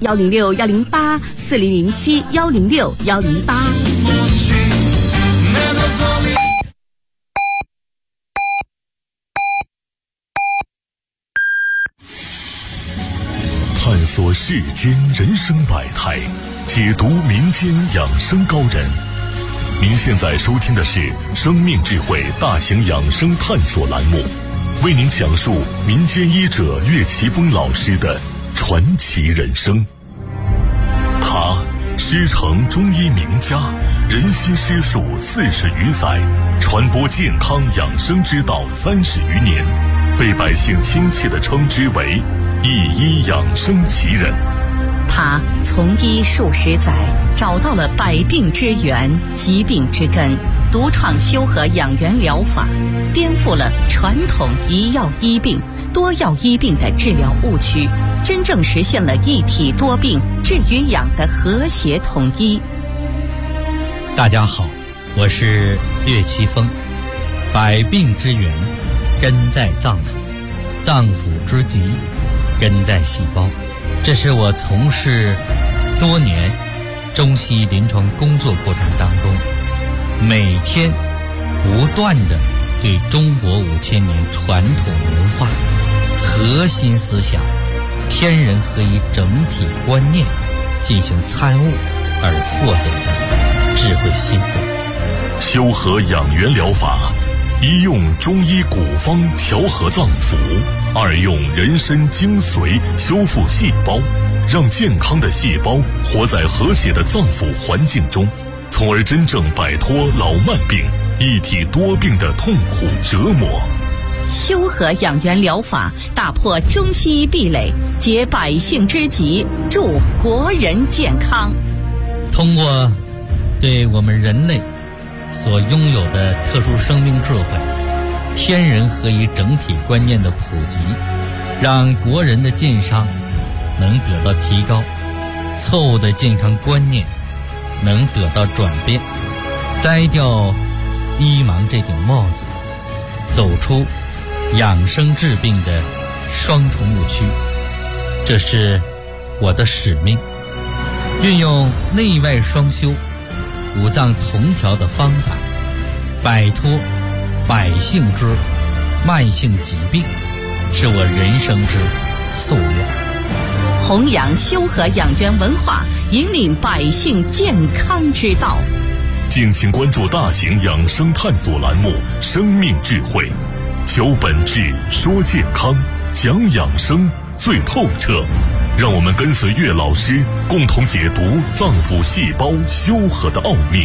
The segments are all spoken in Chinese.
106-108-4007-106-108。 探索世间人生百态，解读民间养生高人。您现在收听的是生命智慧大型养生探索栏目，为您讲述民间医者岳奇峰老师的传奇人生。他师承中医名家，人心师术40余载，传播健康养生之道30余年，被百姓亲切地称之为一医养生奇人。 他从医数十载，找到了百病之源、疾病之根，独创修和养元疗法，颠覆了传统一药医病、多药医病的治疗误区，真正实现了一体多病治与养的和谐统一。 大家好，我是岳奇峰。百病之源根在脏腑，脏腑之疾根在细胞。这是我从事多年中西医临床工作过程当中，每天不断地对中国5000年传统文化核心思想天人合一整体观念进行参悟而获得的智慧心得。 修和养元疗法，一用中医古方调和脏腑，二用人参精髓修复细胞，让健康的细胞活在和谐的脏腑环境中，从而真正摆脱老慢病、一体多病的痛苦折磨。 修和养元疗法打破中西医壁垒，解百姓之急，助国人健康。 通过对我们人类所拥有的特殊生命智慧、天人合一整体观念的普及，让国人的健康能得到提高，错误的健康观念能得到转变，摘掉医盲这顶帽子，走出养生治病的双重误区。这是我的使命，运用内外双修、五脏同调的方法，摆脱百姓之慢性疾病，是我人生之夙愿。 弘扬修和养元文化，引领百姓健康之道。 敬请关注大型养生探索栏目《生命智慧》，求本质，说健康，讲养生最透彻。让我们跟随岳老师，共同解读脏腑细胞修和的奥秘。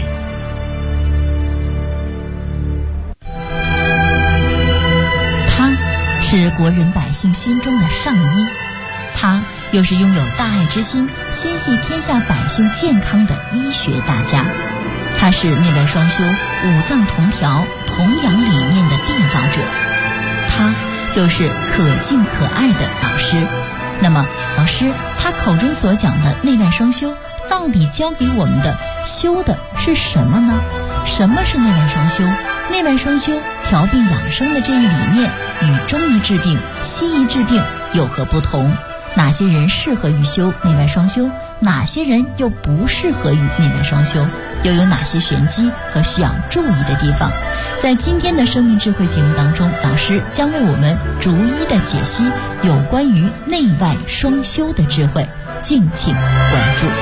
他是国人百姓心中的上医，他又是拥有大爱之心、心系天下百姓健康的医学大家。他是内外双修、五脏同调、同养理念的缔造者。他就是可敬可爱的老师。那么老师他口中所讲的内外双修，到底教给我们的修的是什么呢？什么是内外双修？内外双修调病养生的这一理念与中医治病、西医治病有何不同？哪些人适合于修内外双修，哪些人又不适合于内外双修？又有哪些玄机和需要注意的地方？在今天的生命智慧节目当中，老师将为我们逐一的解析有关于内外双修的智慧，敬请关注。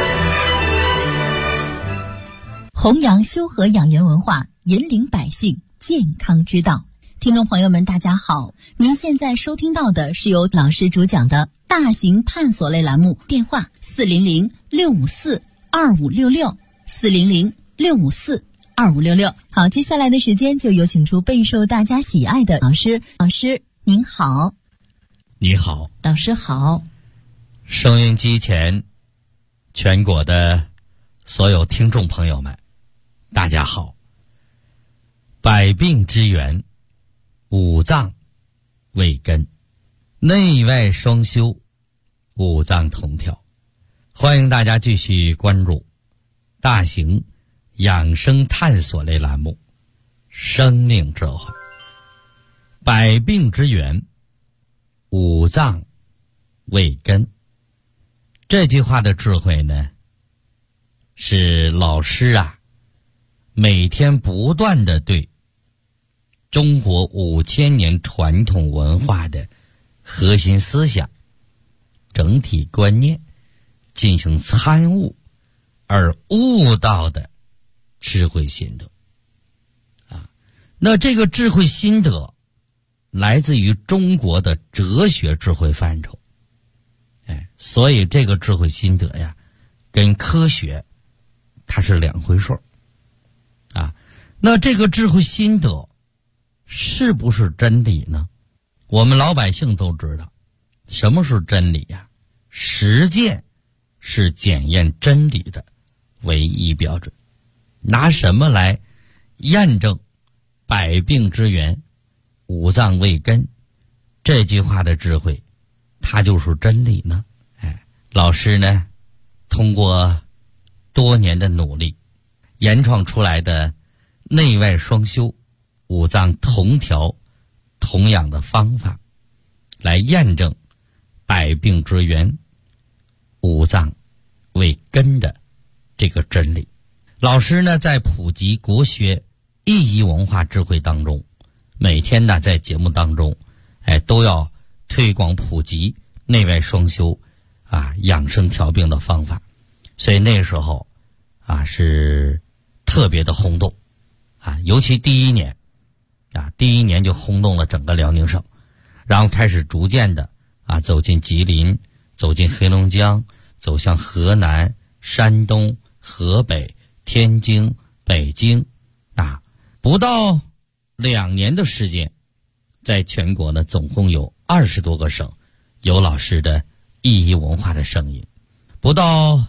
弘扬修和养元文化，引领百姓健康之道。听众朋友们大家好，您现在收听到的是由老师主讲的大型探索类栏目，电话400-654-2566，400-654-2566。好，接下来的时间就有请出备受大家喜爱的老师。老师您好。 你好。 老师好。 收音机前全国的所有听众朋友们大家好。百病之源，五脏为根，内外双修，五脏同调。欢迎大家继续关注大型养生探索类栏目《生命智慧》。百病之源，五脏为根。 这句话的智慧呢，是老师每天不断的对中国5000年传统文化的核心思想、整体观念进行参悟而悟到的智慧心得那这个智慧心得来自于中国的哲学智慧范畴，所以这个智慧心得跟科学它是两回事那这个智慧心得是不是真理呢？我们老百姓都知道什么是真理实践是检验真理的唯一标准。拿什么来验证百病之源五脏未根这句话的智慧它就是真理呢？老师呢通过多年的努力研创出来的内外双修五脏同调同养的方法，来验证百病之源五脏为根的这个真理。老师呢在普及国学意义文化智慧当中，每天呢在节目当中都要推广普及内外双修养生调病的方法，所以那时候是特别的轰动尤其第一年就轰动了整个辽宁省，然后开始逐渐的走进吉林，走进黑龙江，走向河南、山东、河北、天津、北京不到2年的时间，在全国呢总共有20多个省有老师的意义文化的声音。不到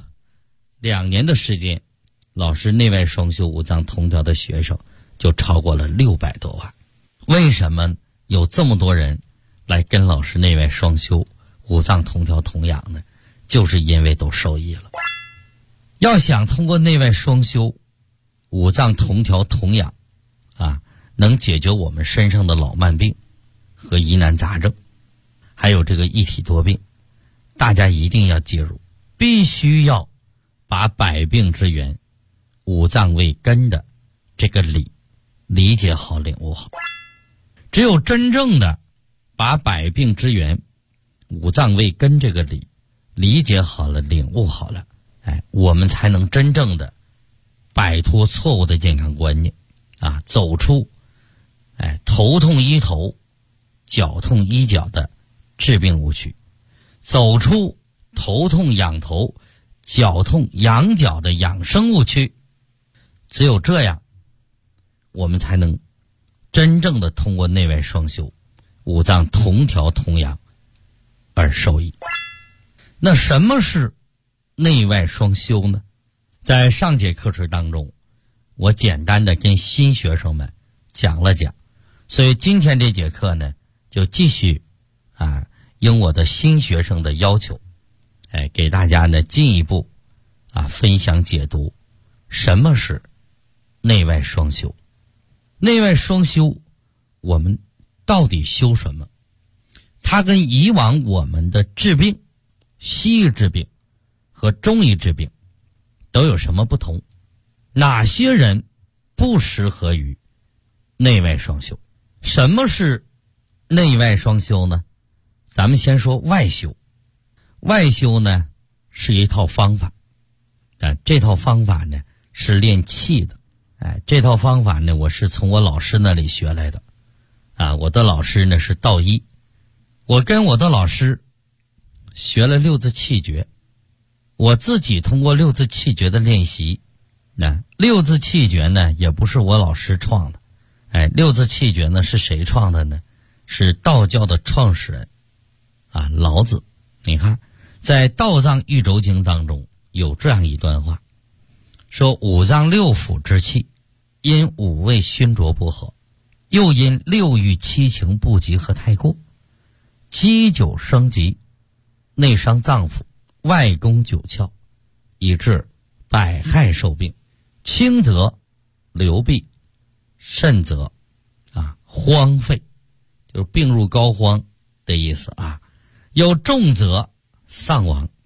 2年的时间，老师内外双修五脏同调的学生就超过了600多万。为什么有这么多人来跟老师内外双修五脏同调同养呢？就是因为都受益了。要想通过内外双修五脏同调同养能解决我们身上的老慢病和疑难杂症，还有这个一体多病，大家一定要记住，必须要把百病之源五脏为根的这个理解好领悟好。只有真正的把百病之源五脏为根这个理解好了领悟好了，我们才能真正的摆脱错误的健康观念走出头痛医头脚痛医脚的治病误区，走出头痛养头脚痛养脚的养生误区。只有这样，我们才能真正的通过内外双修五脏同调同养而受益。那什么是内外双修呢？在上节课程当中，我简单的跟新学生们讲了讲，所以今天这节课呢就继续应我的新学生的要求给大家呢进一步分享解读什么是内外双修。内外双修我们到底修什么？它跟以往我们的治病，西医治病和中医治病都有什么不同？哪些人不适合于内外双修？什么是内外双修呢？咱们先说外修。外修呢是一套方法，这套方法呢是练气的。这套方法呢我是从我老师那里学来的我的老师呢是道医，我跟我的老师学了六字气诀，我自己通过六字气诀的练习，六字气诀呢也不是我老师创的，六字气诀呢是谁创的呢？是道教的创始人老子。你看在《道藏喻州经》当中有这样一段话，说五脏六腑之气因五味熏浊不和，又因六欲七情不及和太过，积久生疾，内伤脏腑，外攻九窍，以致百害受病。轻则流弊，甚则荒废，就是病入膏肓的意思有重则丧亡，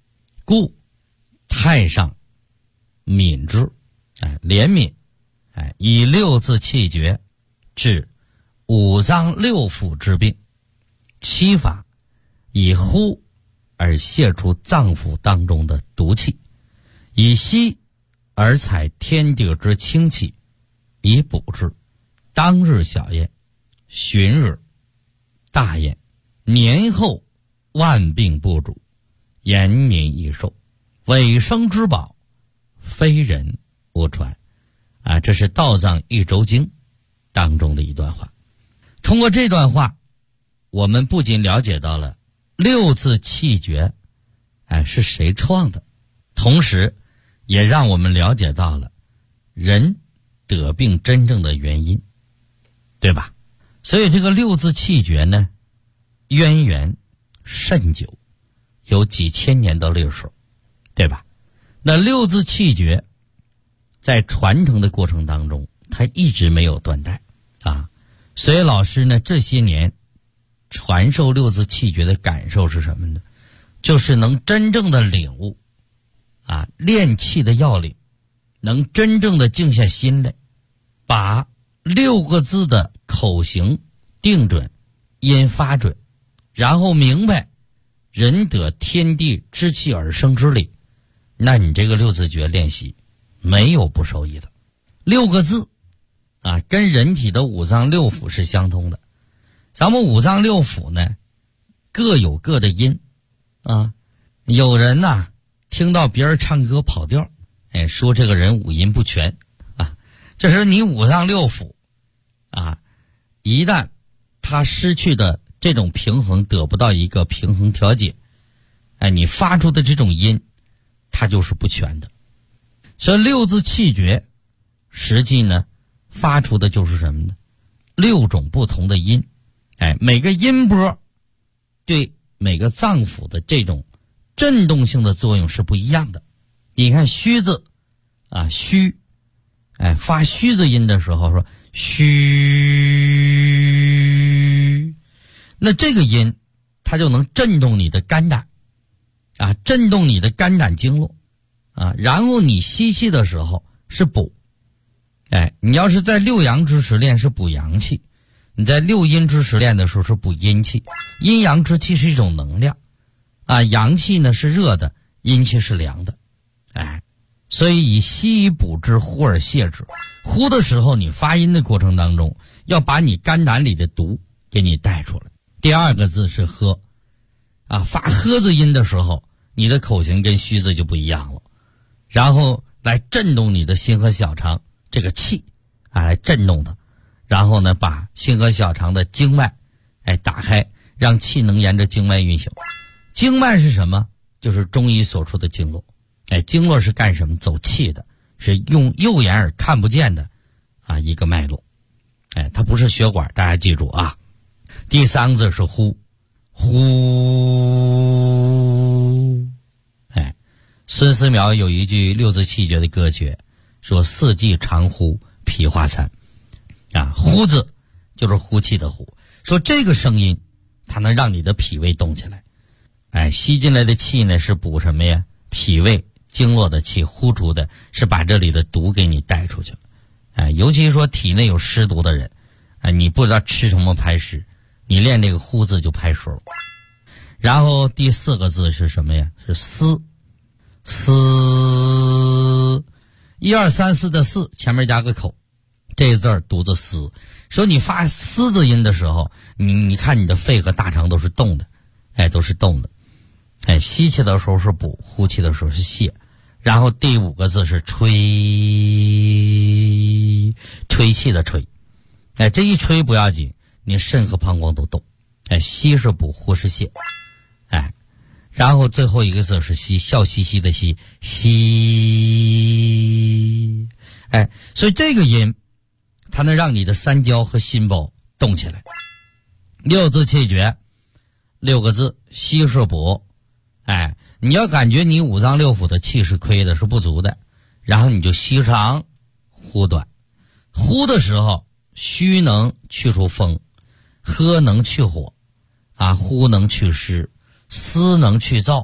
故太上悯之，怜悯，以六字气绝治五脏六腑之病。七法以呼而泄出脏腑当中的毒气，以吸而采天地之清气，以补之。当日小焉，旬日大焉，年后万病不主，延年益寿，尾生之宝，非人不传。这是道藏一周经当中的一段话。通过这段话，我们不仅了解到了六字气诀是谁创的，同时也让我们了解到了人得病真正的原因，对吧？所以这个六字气诀呢，渊源甚久，有几千年的历史，对吧？那六字气诀在传承的过程当中，它一直没有断代所以老师呢，这些年传授六字气诀的感受是什么呢？就是能真正的领悟练气的要领，能真正的静下心来，把6个字的口型定准，音发准，然后明白人得天地之气而生之理，那你这个六字诀练习没有不受益的。6个字跟人体的五脏六腑是相通的。咱们五脏六腑呢，各有各的音有人听到别人唱歌跑调，说这个人五音不全这是你五脏六腑一旦他失去的这种平衡，得不到一个平衡调节，你发出的这种音它就是不全的。所以六字气诀实际呢发出的就是什么呢？6种不同的音，每个音波对每个脏腑的这种震动性的作用是不一样的。你看虚字虚，发虚字音的时候说虚，那这个音它就能震动你的肝胆震动你的肝胆经络然后你吸气的时候是补，你要是在6阳之时练是补阳气，你在6阴之时练的时候是补阴气。阴阳之气是一种能量阳气呢是热的，阴气是凉的所以以吸以补之，呼而泄之。呼的时候，你发音的过程当中要把你肝胆里的毒给你带出来。第2个字是喝发喝字音的时候，你的口型跟虚字就不一样了，然后来震动你的心和小肠这个气来震动它，然后呢把心和小肠的经脉打开，让气能沿着经脉运行。经脉是什么？就是中医所说的经络。经络是干什么？走气的，是用右眼耳看不见的一个脉络。它不是血管，大家记住第3个字是呼，呼。孙思邈有一句六字气诀的歌诀，说四季常呼，脾化餐呼字就是呼气的呼，说这个声音它能让你的脾胃动起来。吸进来的气呢是补什么呀？脾胃经络的气，呼出的是把这里的毒给你带出去。尤其说体内有湿毒的人你不知道吃什么排湿，你练这个呼字就排湿了。然后第4个字是什么呀？是思。思，1、2、3、4的4前面加个口，这个字儿读作思。说你发思字音的时候，你看你的肺和大肠都是动的，都是动的。吸气的时候是补，呼气的时候是泄。然后第5个字是吹，吹气的吹。这一吹不要紧，你肾和膀胱都动。吸是补，呼是泄。然后最后一个字是吸，笑嘻嘻的吸，吸。所以这个音它能让你的三焦和心包动起来。六字气诀6个字，吸是补。你要感觉你五脏六腑的气是亏的，是不足的，然后你就吸长呼短。呼的时候虚能去除风，喝能去火呼能去湿，思能去燥，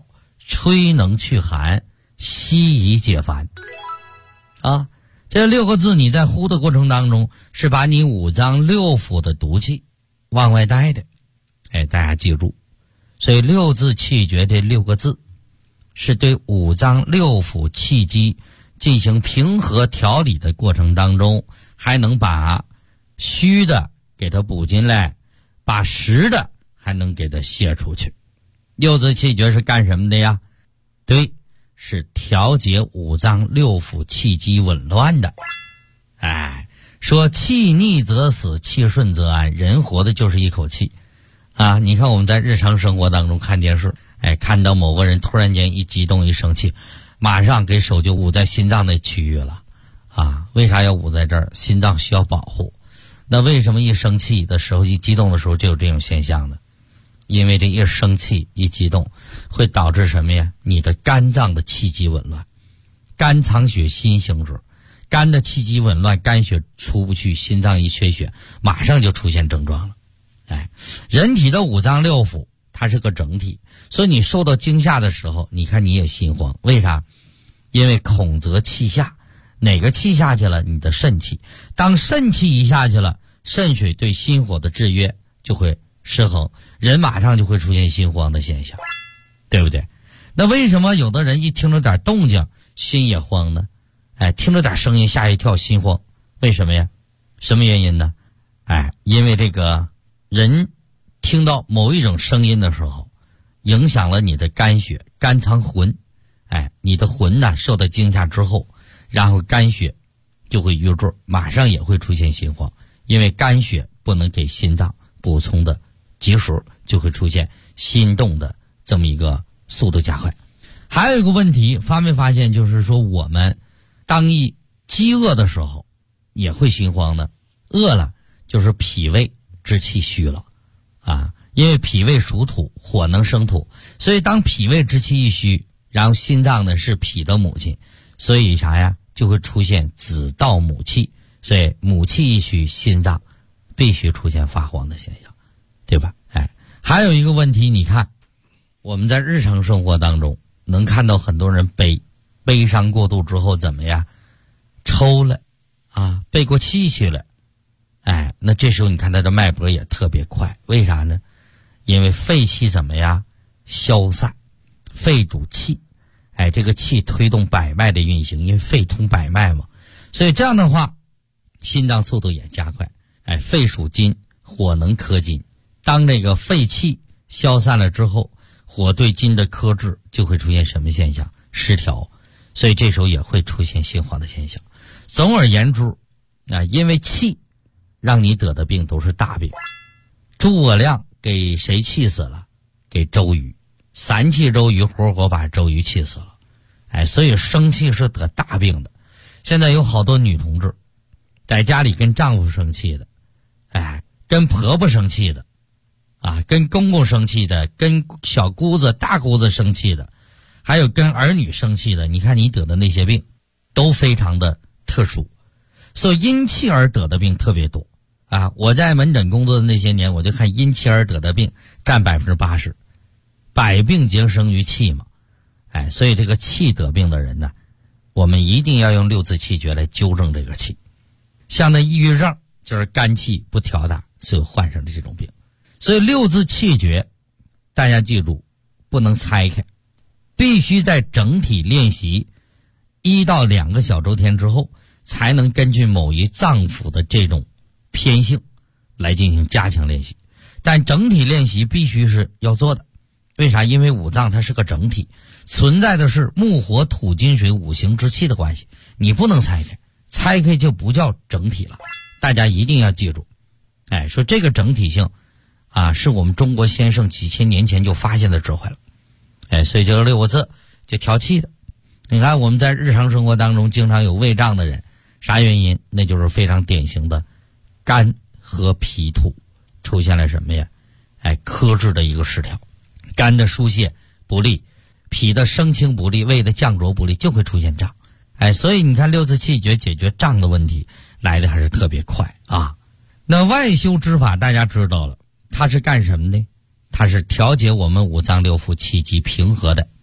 吹能去寒，息以解烦。啊，这6个字你在呼的过程当中，是把你五脏六腑的毒气往外带的。大家记住，所以六字气诀这6个字是对五脏六腑气机进行平和调理的过程当中，还能把虚的给它补进来，把实的还能给它泄出去。六字气诀是干什么的呀？对，是调节五脏六腑气机紊乱的。说气逆则死，气顺则安，人活的就是一口气啊！你看我们在日常生活当中看电视，看到某个人突然间一激动一生气，马上给手就捂在心脏的区域了啊！为啥要捂在这儿？心脏需要保护。那为什么一生气的时候，一激动的时候就有这种现象呢？因为这一生气一激动会导致什么呀？你的肝脏的气机紊乱，肝藏血，心行止，肝的气机紊乱，肝血出不去，心脏一缺血，马上就出现症状了。人体的五脏六腑它是个整体，所以你受到惊吓的时候，你看你也心慌，为啥？因为恐则气下，哪个气下去了？你的肾气。当肾气一下去了，肾水对心火的制约就会失衡，人马上就会出现心慌的现象，对不对？那为什么有的人一听着点动静心也慌呢？听着点声音吓一跳心慌，为什么呀？什么原因呢？因为这个人听到某一种声音的时候，影响了你的肝血，肝藏魂，你的魂呢受到惊吓之后，然后肝血就会淤滞，马上也会出现心慌，因为肝血不能给心脏补充的及时，就会出现心动的这么一个速度加快。还有一个问题，发没发现，就是说我们当一饥饿的时候也会心慌呢？饿了就是脾胃之气虚了啊，因为脾胃属土，火能生土，所以当脾胃之气一虚，然后心脏呢是脾的母亲，所以啥呀？就会出现子盗母气，所以母气一虚，心脏必须出现发慌的现象，对吧？还有一个问题，你看我们在日常生活当中能看到很多人悲伤过度之后怎么样？抽了啊，背过气去了。那这时候你看他的脉搏也特别快，为啥呢？因为肺气怎么样？消散，肺主气，这个气推动百脉的运行，因为肺通百脉嘛，所以这样的话，心脏速度也加快。肺属金，火能克金，当这个肺气消散了之后，火对金的克制就会出现什么现象？失调，所以这时候也会出现心慌的现象。总而言之，因为气让你得的病都是大病。诸葛亮给谁气死了？给周瑜，3气周瑜，活活把周瑜气死了。所以生气是得大病的。现在有好多女同志在家里跟丈夫生气的，跟婆婆生气的，跟公公生气的，跟小姑子大姑子生气的，还有跟儿女生气的，你看你得的那些病都非常的特殊，所以因气而得的病特别多我在门诊工作的那些年，我就看因气而得的病占80%，百病皆生于气嘛。所以这个气得病的人呢，我们一定要用6字气诀来纠正这个气。像那抑郁症就是肝气不调达，所以患上的这种病。所以6字气诀大家记住，不能拆开，必须在整体练习1到2个小周天之后，才能根据某一脏腑的这种偏性来进行加强练习。但整体练习必须是要做的，为啥？因为五脏它是个整体，存在的是木火土金水5行之气的关系，你不能拆开，拆开就不叫整体了。大家一定要记住，说这个整体性是我们中国先生几千年前就发现的智慧了。所以这个6个字就调气的。你看我们在日常生活当中经常有胃胀的人，啥原因？那就是非常典型的肝和脾土出现了什么呀？克制的一个失调，肝的疏泄不利，脾的升清不利，胃的降浊不利，就会出现胀。所以你看6字气诀解决胀的问题来的还是特别快那外修之法大家知道了，它是干什么的？它是调节我们五脏六腑气机平和的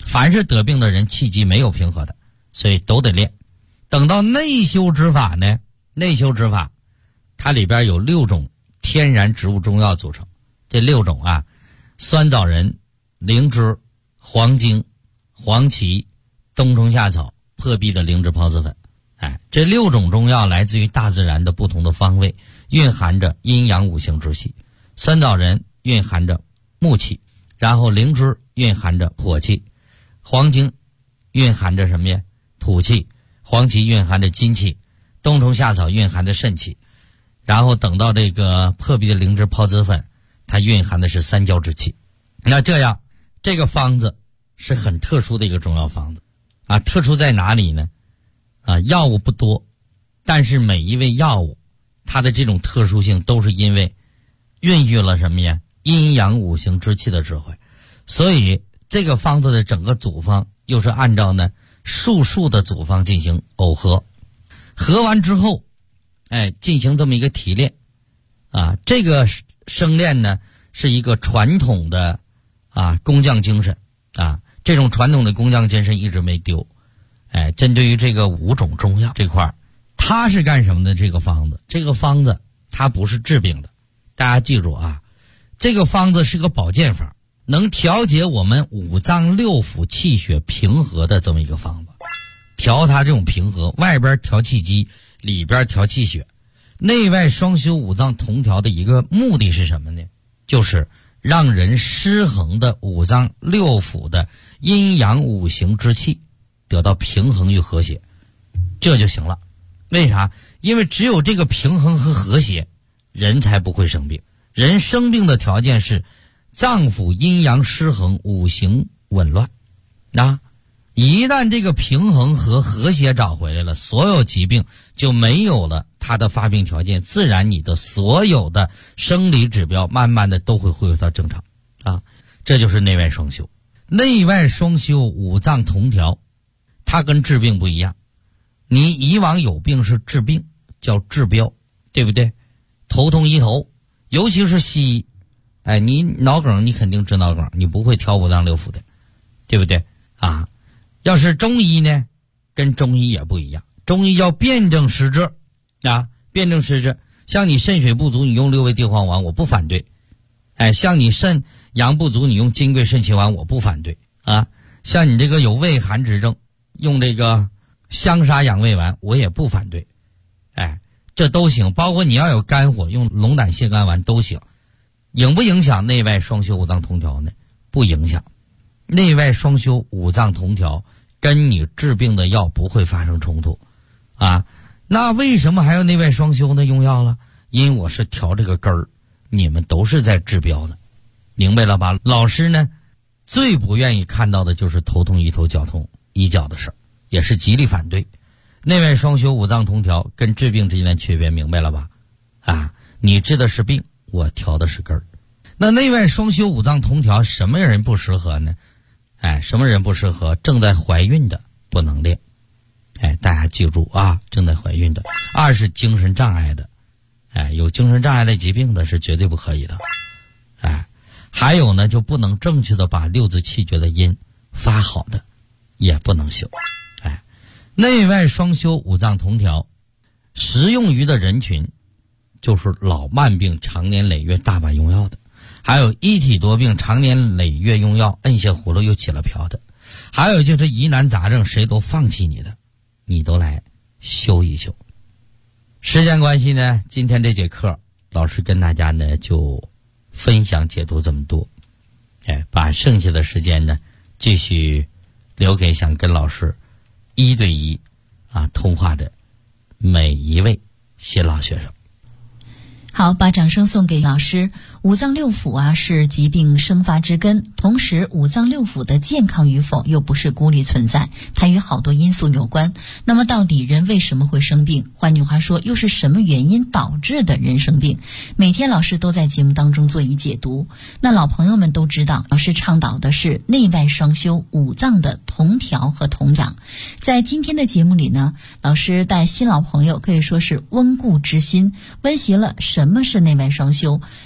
凡是得病的人气机没有平和的，所以都得练。等到内修之法呢，内修之法它里边有6种天然植物中药组成，这6种啊，酸枣仁、灵芝、黄精、黄芪、冬虫夏草、破壁的灵芝孢子粉。这6种中药来自于大自然的不同的方位，蕴含着阴阳五行之气。酸枣仁蕴含着木气，然后灵芝蕴含着火气，黄精蕴含着什么呀？土气，黄芪蕴含着金气，冬虫夏草蕴含着肾气，然后等到这个破壁的灵芝孢子粉，它蕴含的是三焦之气。那这样这个方子是很特殊的一个中药方子啊，特殊在哪里呢？药物不多，但是每一味药物它的这种特殊性都是因为孕育了什么呀？阴阳五行之气的智慧。所以这个方子的整个组方又是按照呢数的组方进行耦合，合完之后进行这么一个提炼啊。这个生炼呢是一个传统的工匠精神啊，这种传统的工匠精神一直没丢。针对于这个5种中药这块，它是干什么的？这个方子它不是治病的，大家记住啊，这个方子是个保健法，能调节我们五脏六腑气血平和的这么一个方子，调它这种平和，外边调气机，里边调气血，内外双修五脏同调的一个目的是什么呢？就是让人失衡的五脏六腑的阴阳五行之气得到平衡与和谐，这就行了。为啥？因为只有这个平衡和和谐，人才不会生病。人生病的条件是脏腑阴阳失衡，五行紊乱。一旦这个平衡和和谐找回来了，所有疾病就没有了它的发病条件，自然你的所有的生理指标慢慢的都会恢复到正常啊。这就是内外双修。内外双修，五脏同调，它跟治病不一样。你以往有病是治病，叫治标，对不对？头痛医头，尤其是西医，你脑梗你肯定治脑梗，你不会调五脏六腑的，对不对啊？要是中医呢，跟中医也不一样，中医叫辨证施治啊，辨证施治。像你肾水不足，你用6味地黄丸，我不反对。像你肾阳不足，你用金匮肾气丸，我不反对啊。像你这个有胃寒之症，用这个香砂养胃丸，我也不反对。这都行，包括你要有肝火，用龙胆泻肝丸都行。影不影响内外双修五脏同调呢？不影响。内外双修五脏同调跟你治病的药不会发生冲突啊。那为什么还要内外双修呢？用药了，因为我是调这个根儿，你们都是在治标的，明白了吧？老师呢最不愿意看到的就是头痛医头，脚痛医脚的事儿，也是极力反对。内外双修五脏同调跟治病之间的区别明白了吧？你治的是病，我调的是根儿。那内外双修五脏同调什么人不适合呢？什么人不适合？正在怀孕的不能练。大家记住啊，正在怀孕的。2是精神障碍的，有精神障碍类疾病的是绝对不可以的。还有呢，就不能正确的把6字气诀的音发好的也不能修。内外双修五脏同调适用于的人群就是老慢病常年累月大把用药的，还有一体多病常年累月用药摁下葫芦又起了瓢的，还有就是疑难杂症谁都放弃你的，你都来修一修。时间关系呢，今天这节课老师跟大家呢就分享解读这么多，把剩下的时间呢继续留给想跟老师1对1通话的每一位新老学生。 好，把掌声送给老师。五脏六腑是疾病生发之根，同时五脏六腑的健康与否又不是孤立存在，它与好多因素有关。那么到底人为什么会生病？换句话说，又是什么原因导致的人生病？每天老师都在节目当中做一解读。那老朋友们都知道，老师倡导的是内外双修，五脏的同调和同养。在今天的节目里呢，老师带新老朋友可以说是温故知新，温习了什么是内外双修。内外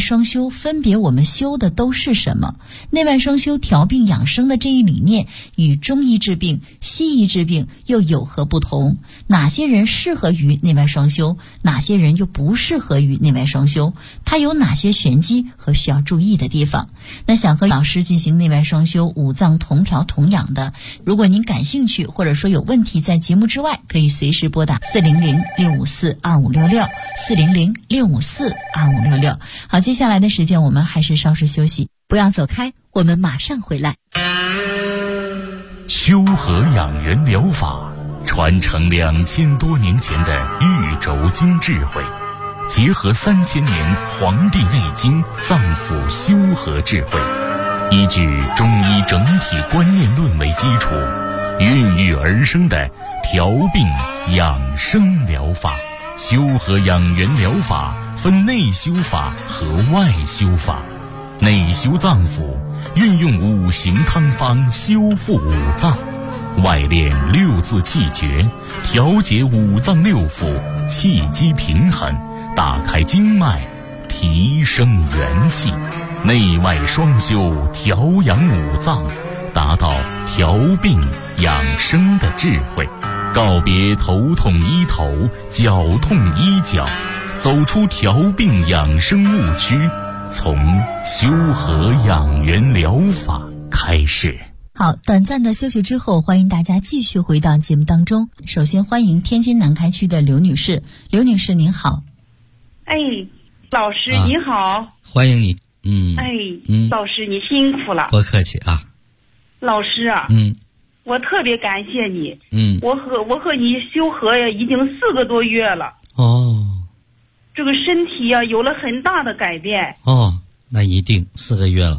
双修分别我们修的都是什么？内外双修调病养生的这一理念与中医治病、西医治病又有何不同？哪些人适合于内外双修，哪些人又不适合于内外双修？它有哪些玄机和需要注意的地方？那想和老师进行内外双修、五脏同调同养的，如果您感兴趣或者说有问题，在节目之外可以随时拨打400-654-2566，400-654-2566。好，接下来的时间我们还是稍事休息，不要走开，我们马上回来。 修和养元疗法传承2000多年前的玉轴经智慧，结合3000年《黄帝内经》脏腑修和智慧，依据中医整体观念论为基础，孕育而生的调病养生疗法。修和养元疗法分内修法和外修法。内修脏腑，运用5行汤方修复五脏；外练6字气诀，调节五脏六腑，气机平衡，打开经脉，提升元气。内外双修，调养五脏，达到调病养生的智慧。告别头痛医头，脚痛医脚，走出调病养生误区，从修和养元疗法开始。 好，短暂的休息之后，欢迎大家继续回到节目当中。首先欢迎天津南开区的刘女士。刘女士您好。 哎，老师你好。 欢迎你。 老师你辛苦了。 不客气啊。 老师啊，我特别感谢你。我和你修和呀，已经4个多月了。 哦。 这个身体呀，有了很大的改变。 哦，那一定4个月了。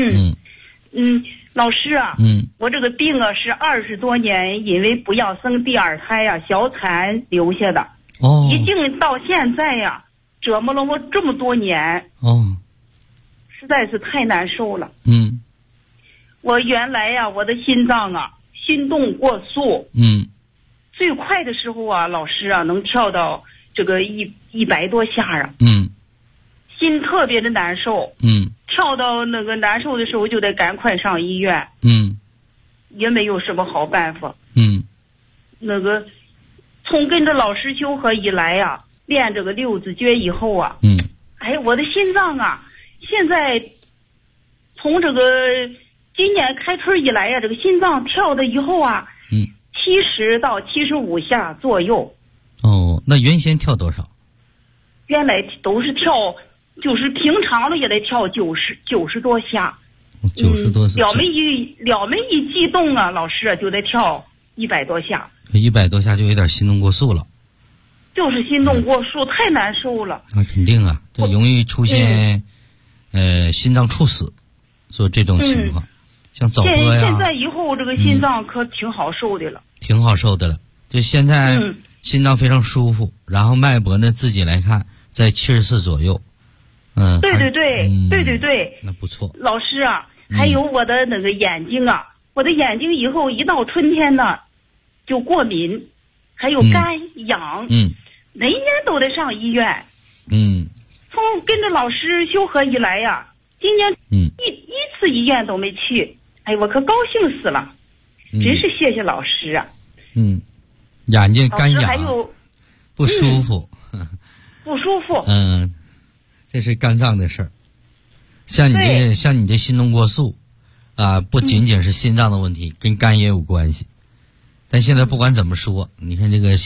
老师啊，我这个病啊是20多年因为不要生第2胎呀，小产留下的。 哦。 已经到现在呀，折磨了我这么多年。 哦。 实在是太难受了。我原来呀，我的心脏啊，心动过速。最快的时候啊，老师啊，能跳到这个100多下啊。心特别的难受。跳到那个难受的时候，就得赶快上医院。也没有什么好办法。那个从跟着老师修和以来呀，练这个6字诀以后啊，我的心脏啊，现在从这个今年开春以来呀，这个心脏跳的以后啊，70到75下左右。 哦，那原先跳多少？ 原来都是跳，就是平常的也得跳90多下。90多下。了没一激动啊，老师就得跳100多下。 100多下就有点心动过速了。 就是心动过速，太难受了。 那肯定啊，这容易出现心脏猝死，所以这种情况，像走喝呀。 现在以后这个心脏可挺好受的了。 挺好受的了，就现在心脏非常舒服，然后脉搏呢自己来看在74左右。对，那不错。 老师啊，还有我的那个眼睛啊，我的眼睛以后一到春天呢就过敏，还有干痒。每年都得上医院。从跟着老师修和以来呀，今年一次医院都没去。我可高兴死了。真是谢谢老师啊。 眼睛干痒， 还有不舒服。 不舒服。 这是肝脏的事儿。像你的心动过速啊，不仅仅是心脏的问题，跟肝也有关系。但现在不管怎么说，你看这个